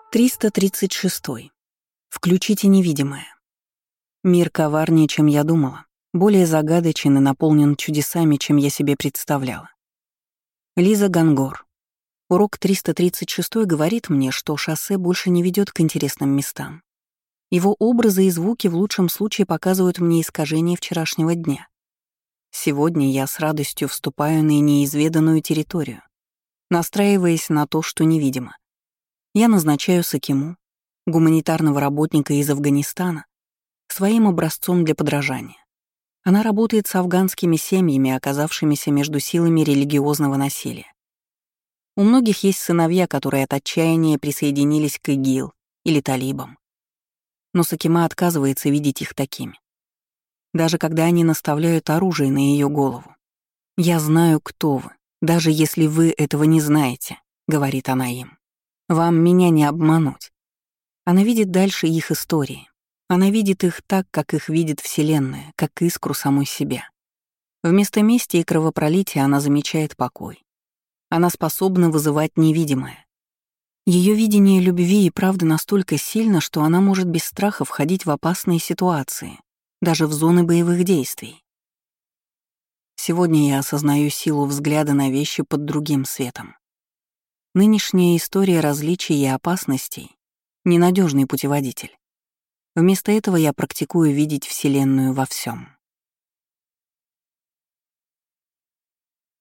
336. Включите невидимое. Мир коварнее, чем я думала, более загадочен и наполнен чудесами, чем я себе представляла. Лиза Гангор. Урок 336 говорит мне, что шоссе больше не ведет к интересным местам. Его образы и звуки в лучшем случае показывают мне искажение вчерашнего дня. Сегодня я с радостью вступаю на неизведанную территорию, настраиваясь на то, что невидимо. Я назначаю Сакиму, гуманитарного работника из Афганистана, своим образцом для подражания. Она работает с афганскими семьями, оказавшимися между силами религиозного насилия. У многих есть сыновья, которые от отчаяния присоединились к ИГИЛ или талибам. Но Сакима отказывается видеть их такими. Даже когда они наставляют оружие на ее голову. «Я знаю, кто вы, даже если вы этого не знаете», — говорит она им. «Вам меня не обмануть». Она видит дальше их истории. Она видит их так, как их видит Вселенная, как искру самой себя. Вместо мести и кровопролития она замечает покой. Она способна вызывать невидимое. Ее видение любви и правды настолько сильно, что она может без страха входить в опасные ситуации, даже в зоны боевых действий. Сегодня я осознаю силу взгляда на вещи под другим светом. Нынешняя история различий и опасностей — ненадежный путеводитель. Вместо этого я практикую видеть Вселенную во всем.